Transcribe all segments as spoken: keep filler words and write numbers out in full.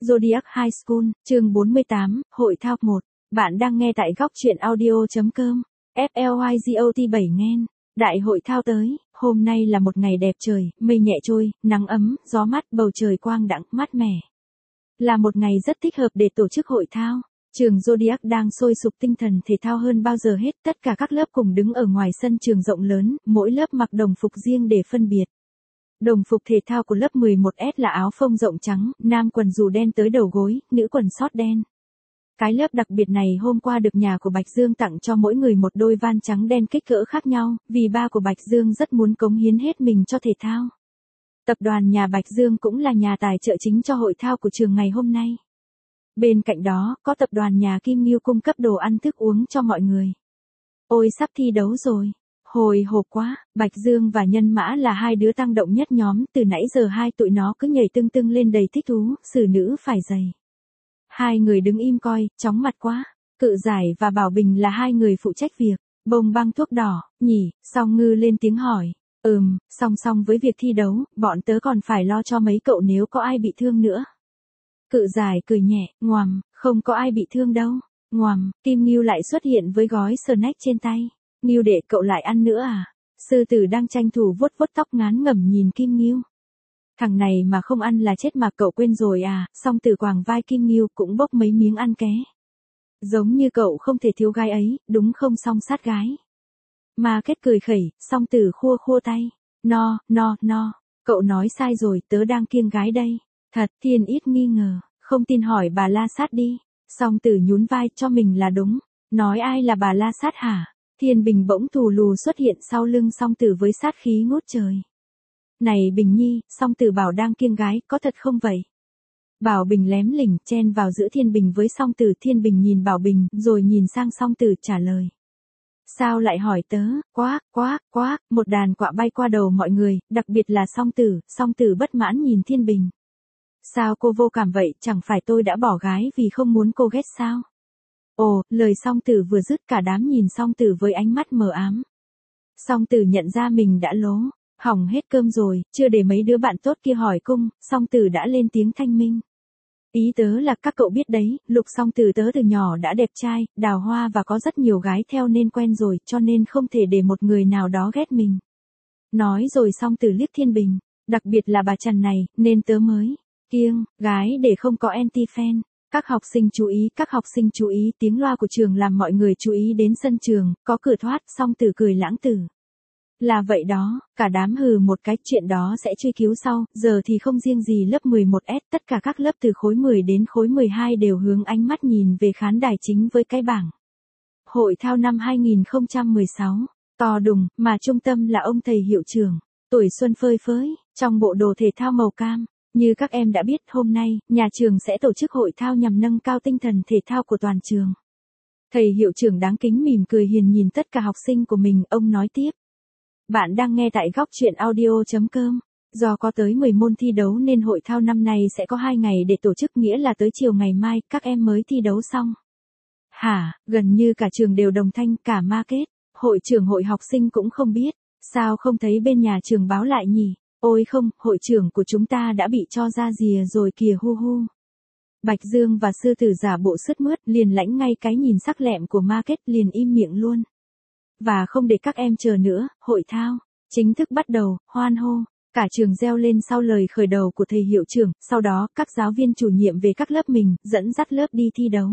Zodiac High School, chương bốn mươi tám, Hội thao một. Bạn đang nghe tại góc truyện audio chấm com. ép lờ i giê o tê bảy nghen. Đại hội thao tới, hôm nay là một ngày đẹp trời, mây nhẹ trôi, nắng ấm, gió mát, bầu trời quang đãng, mát mẻ. Là một ngày rất thích hợp để tổ chức hội thao. Trường Zodiac đang sôi sục tinh thần thể thao hơn bao giờ hết, tất cả các lớp cùng đứng ở ngoài sân trường rộng lớn, mỗi lớp mặc đồng phục riêng để phân biệt. Đồng phục thể thao của lớp mười một S là áo phông rộng trắng, nam quần dù đen tới đầu gối, nữ quần sót đen. Cái lớp đặc biệt này hôm qua được nhà của Bạch Dương tặng cho mỗi người một đôi van trắng đen kích cỡ khác nhau, vì ba của Bạch Dương rất muốn cống hiến hết mình cho thể thao. Tập đoàn nhà Bạch Dương cũng là nhà tài trợ chính cho hội thao của trường ngày hôm nay. Bên cạnh đó, có tập đoàn nhà Kim Ngưu cung cấp đồ ăn thức uống cho mọi người. Ôi sắp thi đấu rồi. Hồi hộp quá, Bạch Dương và Nhân Mã là hai đứa tăng động nhất nhóm, từ nãy giờ hai tụi nó cứ nhảy tưng tưng lên đầy thích thú, xử nữ phải dày. Hai người đứng im coi, chóng mặt quá. Cự Giải và Bảo Bình là hai người phụ trách việc, bông băng thuốc đỏ, nhỉ, Song Ngư lên tiếng hỏi. Ừm, song song với việc thi đấu, bọn tớ còn phải lo cho mấy cậu nếu có ai bị thương nữa. Cự Giải cười nhẹ, ngoằm, không có ai bị thương đâu. Ngoằm, Kim Ngưu lại xuất hiện với gói snack trên tay. Ngưu đệ cậu lại ăn nữa à? Sư tử đang tranh thủ vuốt vuốt tóc ngán ngẩm nhìn Kim Ngưu. Thằng này mà không ăn là chết mà cậu quên rồi à? Song Tử quàng vai Kim Ngưu cũng bốc mấy miếng ăn ké. Giống như cậu không thể thiếu gái ấy, đúng không Song sát gái? Mà kết cười khẩy, Song Tử khua khua tay. No, no, no, cậu nói sai rồi, tớ đang kiêng gái đây. Thật, Thiên ít nghi ngờ, không tin hỏi bà La Sát đi. Song Tử nhún vai cho mình là đúng. Nói ai là bà La Sát hả? Thiên Bình bỗng thù lù xuất hiện sau lưng Song Tử với sát khí ngút trời. Này Bình Nhi, Song Tử bảo đang kiêng gái, có thật không vậy? Bảo Bình lém lỉnh chen vào giữa Thiên Bình với Song Tử. Thiên Bình nhìn Bảo Bình, rồi nhìn sang Song Tử trả lời. Sao lại hỏi tớ? Quá, quá, quá, một đàn quạ bay qua đầu mọi người, đặc biệt là Song Tử. Song Tử bất mãn nhìn Thiên Bình. Sao cô vô cảm vậy, chẳng phải tôi đã bỏ gái vì không muốn cô ghét sao? Ồ, lời Song Tử vừa dứt cả đám nhìn Song Tử với ánh mắt mờ ám. Song Tử nhận ra mình đã lố, hỏng hết cơm rồi, chưa để mấy đứa bạn tốt kia hỏi cung, Song Tử đã lên tiếng thanh minh. Ý tớ là các cậu biết đấy, Lục Song Tử tớ từ nhỏ đã đẹp trai, đào hoa và có rất nhiều gái theo nên quen rồi, cho nên không thể để một người nào đó ghét mình. Nói rồi Song Tử liếc Thiên Bình, đặc biệt là bà Trần này, nên tớ mới kiêng gái để không có anti-fan. Các học sinh chú ý, các học sinh chú ý, tiếng loa của trường làm mọi người chú ý đến sân trường, có cửa thoát, Song Tử cười lãng tử. Là vậy đó, cả đám hừ một cái, chuyện đó sẽ truy cứu sau, giờ thì không riêng gì lớp mười một S, tất cả các lớp từ khối mười đến khối mười hai đều hướng ánh mắt nhìn về khán đài chính với cái bảng. Hội thao năm hai không một sáu, to đùng, mà trung tâm là ông thầy hiệu trưởng, tuổi xuân phơi phới, trong bộ đồ thể thao màu cam. Như các em đã biết, hôm nay, nhà trường sẽ tổ chức hội thao nhằm nâng cao tinh thần thể thao của toàn trường. Thầy hiệu trưởng đáng kính mỉm cười hiền nhìn tất cả học sinh của mình, ông nói tiếp. Bạn đang nghe tại góc truyện audio chấm com. Do có tới mười môn thi đấu nên hội thao năm nay sẽ có hai ngày để tổ chức, nghĩa là tới chiều ngày mai, các em mới thi đấu xong. Hả, gần như cả trường đều đồng thanh, cả market, hội trưởng hội học sinh cũng không biết. Sao không thấy bên nhà trường báo lại nhỉ? Ôi không, hội trưởng của chúng ta đã bị cho ra rìa rồi kìa hu hu. Bạch Dương và Sư Tử giả bộ sứt mướt, liền lãnh ngay cái nhìn sắc lẹm của market, liền im miệng luôn. Và không để các em chờ nữa, hội thao chính thức bắt đầu, hoan hô. Cả trường reo lên sau lời khởi đầu của thầy hiệu trưởng, sau đó các giáo viên chủ nhiệm về các lớp mình, dẫn dắt lớp đi thi đấu.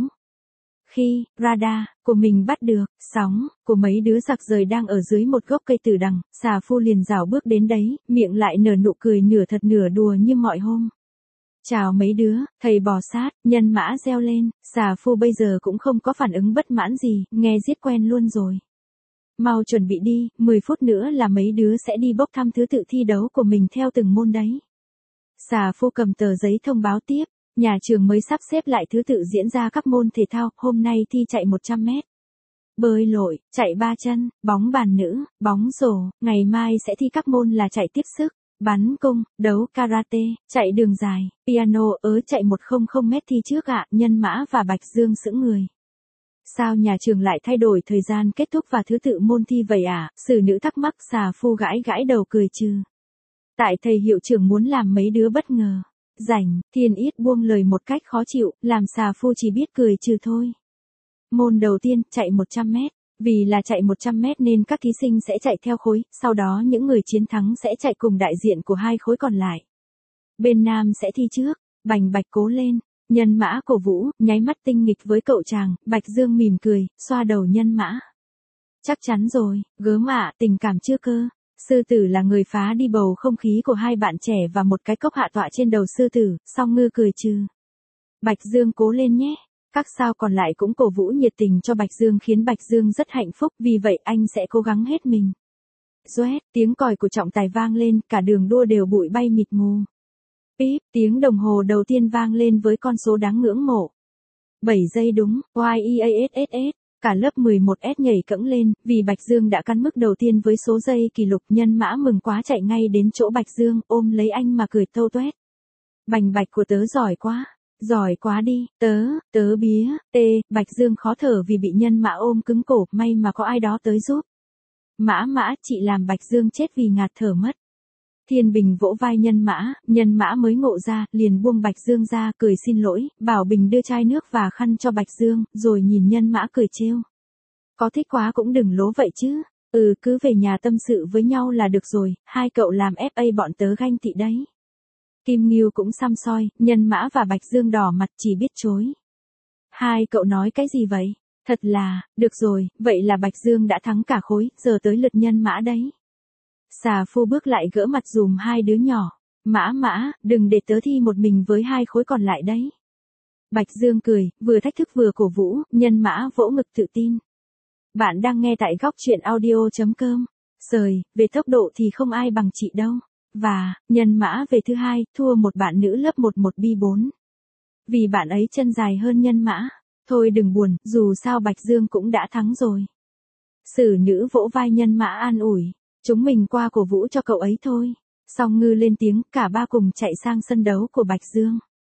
Khi radar của mình bắt được sóng của mấy đứa giặc rời đang ở dưới một gốc cây tử đằng, Xà Phu liền rảo bước đến đấy, miệng lại nở nụ cười nửa thật nửa đùa như mọi hôm. Chào mấy đứa, thầy bò sát, Nhân Mã reo lên, Xà Phu bây giờ cũng không có phản ứng bất mãn gì, nghe giết quen luôn rồi. Mau chuẩn bị đi, mười phút nữa là mấy đứa sẽ đi bốc thăm thứ tự thi đấu của mình theo từng môn đấy. Xà Phu cầm tờ giấy thông báo tiếp. Nhà trường mới sắp xếp lại thứ tự diễn ra các môn thể thao, hôm nay thi chạy một trăm mét. Bơi lội, chạy ba chân, bóng bàn nữ, bóng rổ, ngày mai sẽ thi các môn là chạy tiếp sức, bắn cung, đấu karate, chạy đường dài, piano, ớ chạy một trăm mét thi trước ạ, Nhân Mã và Bạch Dương sững người. Sao nhà trường lại thay đổi thời gian kết thúc và thứ tự môn thi vậy ạ? À? Xử nữ thắc mắc. Xà Phu gãi gãi đầu cười trừ. Tại thầy hiệu trưởng muốn làm mấy đứa bất ngờ. Rảnh, Thiên Yết buông lời một cách khó chịu, làm xà phu chỉ biết cười trừ thôi. Môn đầu tiên, chạy một trăm mét. Vì là chạy một trăm mét nên các thí sinh sẽ chạy theo khối, sau đó những người chiến thắng sẽ chạy cùng đại diện của hai khối còn lại. Bên nam sẽ thi trước, Bành Bạch cố lên, Nhân Mã cổ vũ, nháy mắt tinh nghịch với cậu chàng, Bạch Dương mỉm cười, xoa đầu Nhân Mã. Chắc chắn rồi, gớm ạ, tình cảm chưa cơ. Sư tử là người phá đi bầu không khí của hai bạn trẻ và một cái cốc hạ tọa trên đầu sư tử, Song Ngư cười trừ. Bạch Dương cố lên nhé. Các sao còn lại cũng cổ vũ nhiệt tình cho Bạch Dương khiến Bạch Dương rất hạnh phúc, vì vậy anh sẽ cố gắng hết mình. Doét, tiếng còi của trọng tài vang lên, cả đường đua đều bụi bay mịt mù. Píp, tiếng đồng hồ đầu tiên vang lên với con số đáng ngưỡng mộ. bảy giây đúng, Y E A S S S, cả lớp mười một S nhảy cẫng lên, vì Bạch Dương đã cán mức đầu tiên với số giây kỷ lục. Nhân Mã mừng quá chạy ngay đến chỗ Bạch Dương, ôm lấy anh mà cười tâu tuét. Bành Bạch của tớ giỏi quá. Giỏi quá đi, tớ, tớ bía, tê, Bạch Dương khó thở vì bị Nhân Mã ôm cứng cổ, may mà có ai đó tới giúp. Mã Mã, chị làm Bạch Dương chết vì ngạt thở mất. Thiên Bình vỗ vai Nhân Mã, Nhân Mã mới ngộ ra, liền buông Bạch Dương ra, cười xin lỗi, bảo Bình đưa chai nước và khăn cho Bạch Dương, rồi nhìn Nhân Mã cười trêu. Có thích quá cũng đừng lố vậy chứ, ừ cứ về nhà tâm sự với nhau là được rồi, hai cậu làm ép a bọn tớ ganh tị đấy. Kim Ngưu cũng xăm soi, Nhân Mã và Bạch Dương đỏ mặt chỉ biết chối. Hai cậu nói cái gì vậy? Thật là, được rồi, vậy là Bạch Dương đã thắng cả khối, giờ tới lượt Nhân Mã đấy. Xà phu bước lại gỡ mặt dùm hai đứa nhỏ. Mã Mã, đừng để tớ thi một mình với hai khối còn lại đấy. Bạch Dương cười, vừa thách thức vừa cổ vũ, Nhân Mã vỗ ngực tự tin. Bạn đang nghe tại góc truyện audio chấm com. Sời, về tốc độ thì không ai bằng chị đâu. Và, Nhân Mã về thứ hai, thua một bạn nữ lớp mười một B bốn. Vì bạn ấy chân dài hơn Nhân Mã. Thôi đừng buồn, dù sao Bạch Dương cũng đã thắng rồi. Sử nữ vỗ vai Nhân Mã an ủi. Chúng mình qua cổ vũ cho cậu ấy thôi. Song Ngư lên tiếng, cả ba cùng chạy sang sân đấu của Bạch Dương.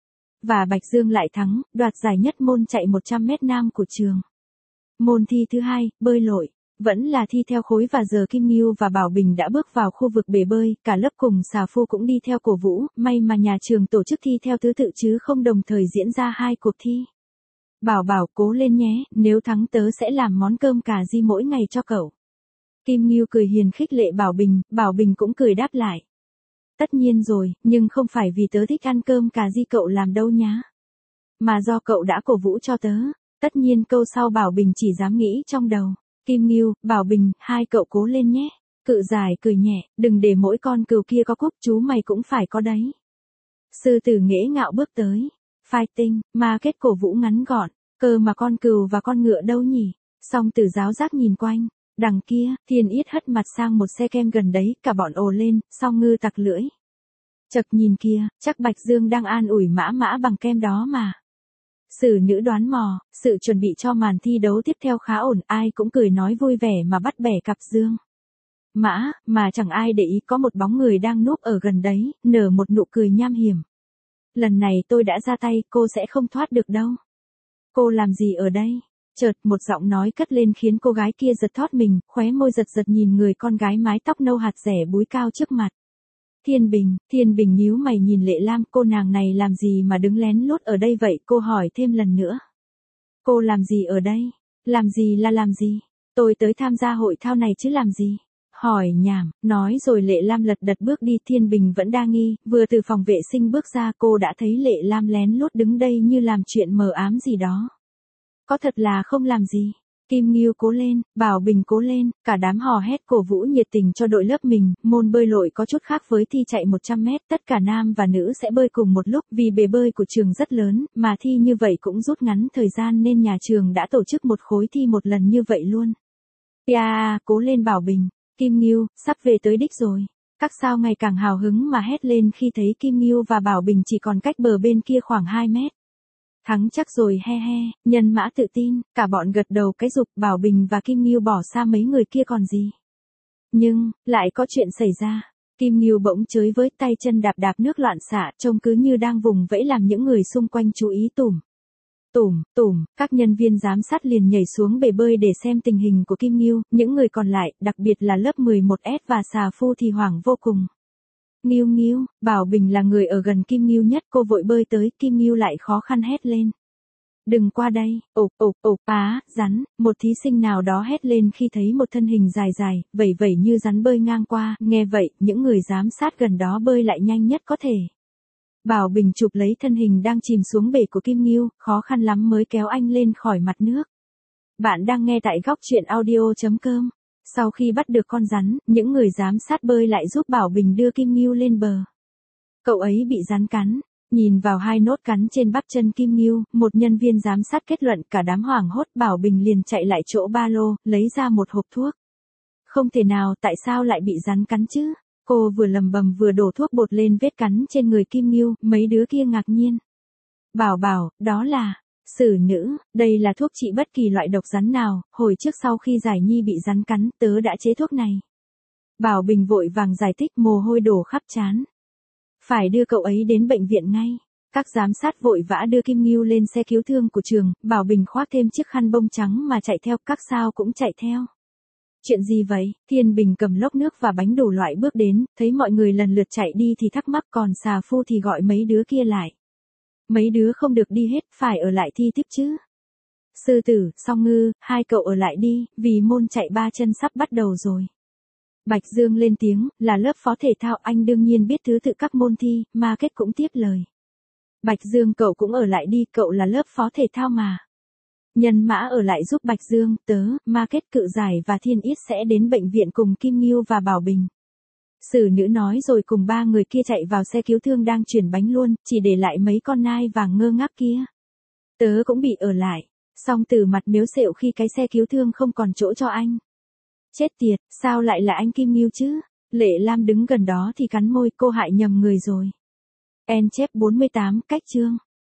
Và Bạch Dương lại thắng, đoạt giải nhất môn chạy một trăm mét nam của trường. Môn thi thứ hai, bơi lội. Vẫn là thi theo khối và giờ Kim Ngưu và Bảo Bình đã bước vào khu vực bể bơi, cả lớp cùng xà phu cũng đi theo cổ vũ, may mà nhà trường tổ chức thi theo thứ tự chứ không đồng thời diễn ra hai cuộc thi. Bảo Bảo cố lên nhé, nếu thắng tớ sẽ làm món cơm cà ri mỗi ngày cho cậu. Kim Ngưu cười hiền khích lệ Bảo Bình, Bảo Bình cũng cười đáp lại. Tất nhiên rồi, nhưng không phải vì tớ thích ăn cơm cà ri cậu làm đâu nhá. Mà do cậu đã cổ vũ cho tớ, tất nhiên câu sau Bảo Bình chỉ dám nghĩ trong đầu. Kim Ngưu, Bảo Bình, hai cậu cố lên nhé. Cự Giải cười nhẹ, đừng để mỗi con cừu kia có cúc, chú mày cũng phải có đấy. Sư tử nghễ ngạo bước tới. Fighting, mà kết cổ vũ ngắn gọn, cơ mà con cừu và con ngựa đâu nhỉ? Song Tử giáo giác nhìn quanh. Đằng kia, Thiên Yết hất mặt sang một xe kem gần đấy, cả bọn ồ lên, Song Ngư tặc lưỡi. Chật nhìn kia, chắc Bạch Dương đang an ủi Mã Mã bằng kem đó mà. Sử nữ đoán mò, sự chuẩn bị cho màn thi đấu tiếp theo khá ổn, ai cũng cười nói vui vẻ mà bắt bẻ cặp Dương. Mã, mà chẳng ai để ý có một bóng người đang núp ở gần đấy, nở một nụ cười nham hiểm. Lần này tôi đã ra tay, cô sẽ không thoát được đâu. Cô làm gì ở đây? Chợt một giọng nói cất lên khiến cô gái kia giật thót mình, khóe môi giật giật nhìn người con gái mái tóc nâu hạt rẻ búi cao trước mặt. Thiên Bình, Thiên Bình nhíu mày nhìn Lệ Lam, cô nàng này làm gì mà đứng lén lút ở đây vậy, cô hỏi thêm lần nữa. Cô làm gì ở đây? Làm gì là làm gì? Tôi tới tham gia hội thao này chứ làm gì? Hỏi nhảm, nói rồi Lệ Lam lật đật bước đi. Thiên Bình vẫn đa nghi, vừa từ phòng vệ sinh bước ra cô đã thấy Lệ Lam lén lút đứng đây như làm chuyện mờ ám gì đó. Có thật là không làm gì. Kim Ngưu cố lên, Bảo Bình cố lên, cả đám hò hét cổ vũ nhiệt tình cho đội lớp mình. Môn bơi lội có chút khác với thi chạy một trăm mét, tất cả nam và nữ sẽ bơi cùng một lúc vì bể bơi của trường rất lớn, mà thi như vậy cũng rút ngắn thời gian nên nhà trường đã tổ chức một khối thi một lần như vậy luôn. Yeah, cố lên Bảo Bình, Kim Ngưu, sắp về tới đích rồi. Các sao ngày càng hào hứng mà hét lên khi thấy Kim Ngưu và Bảo Bình chỉ còn cách bờ bên kia khoảng hai mét. Thắng chắc rồi he he, Nhân Mã tự tin, cả bọn gật đầu cái dục. Bảo Bình và Kim Ngưu bỏ xa mấy người kia còn gì. Nhưng, lại có chuyện xảy ra. Kim Ngưu bỗng chới với tay chân đạp đạp nước loạn xạ, trông cứ như đang vùng vẫy làm những người xung quanh chú ý tủm. Tủm, tủm, các nhân viên giám sát liền nhảy xuống bể bơi để xem tình hình của Kim Ngưu, những người còn lại, đặc biệt là lớp mười một S và xà phu thì hoảng vô cùng. Nghiêu Nghiêu, Bảo Bình là người ở gần Kim Nghiêu nhất, cô vội bơi tới, Kim Nghiêu lại khó khăn hét lên. Đừng qua đây, ộp ộp ộp á, rắn, một thí sinh nào đó hét lên khi thấy một thân hình dài dài, vẩy vẩy như rắn bơi ngang qua, nghe vậy, những người giám sát gần đó bơi lại nhanh nhất có thể. Bảo Bình chụp lấy thân hình đang chìm xuống bể của Kim Nghiêu, khó khăn lắm mới kéo anh lên khỏi mặt nước. Bạn đang nghe tại góc truyện audio chấm com. Sau khi bắt được con rắn, những người giám sát bơi lại giúp Bảo Bình đưa Kim Nghiêu lên bờ. Cậu ấy bị rắn cắn. Nhìn vào hai nốt cắn trên bắp chân Kim Nghiêu, một nhân viên giám sát kết luận, cả đám hoảng hốt. Bảo Bình liền chạy lại chỗ ba lô, lấy ra một hộp thuốc. Không thể nào, tại sao lại bị rắn cắn chứ? Cô vừa lầm bầm vừa đổ thuốc bột lên vết cắn trên người Kim Nghiêu, mấy đứa kia ngạc nhiên. Bảo bảo, đó là xử nữ, đây là thuốc trị bất kỳ loại độc rắn nào, hồi trước sau khi Giải Nhi bị rắn cắn, tớ đã chế thuốc này. Bảo Bình vội vàng giải thích, mồ hôi đổ khắp trán. Phải đưa cậu ấy đến bệnh viện ngay. Các giám sát vội vã đưa Kim Nghiêu lên xe cứu thương của trường, Bảo Bình khoác thêm chiếc khăn bông trắng mà chạy theo, các sao cũng chạy theo. Chuyện gì vậy? Thiên Bình cầm lốc nước và bánh đủ loại bước đến, thấy mọi người lần lượt chạy đi thì thắc mắc, còn Xà Phu thì gọi mấy đứa kia lại. Mấy đứa không được đi hết, phải ở lại thi tiếp chứ. Sư Tử, Song Ngư, hai cậu ở lại đi, vì môn chạy ba chân sắp bắt đầu rồi. Bạch Dương lên tiếng, là lớp phó thể thao, anh đương nhiên biết thứ tự các môn thi, Ma Kết cũng tiếp lời. Bạch Dương, cậu cũng ở lại đi, cậu là lớp phó thể thao mà. Nhân Mã ở lại giúp Bạch Dương, tớ, Ma Kết, Cự Giải và Thiên Ít sẽ đến bệnh viện cùng Kim Nghiêu và Bảo Bình. Xử nữ nói rồi cùng ba người kia chạy vào xe cứu thương đang chuyển bánh luôn, chỉ để lại mấy con nai vàng ngơ ngác kia. Tớ cũng bị ở lại. Song Tử mặt mếu xẹo khi cái xe cứu thương không còn chỗ cho anh. Chết tiệt, sao lại là anh Kim Nghiêu chứ? Lệ Lam đứng gần đó thì cắn môi, cô hại nhầm người rồi. En chép bốn mươi tám, cách chương.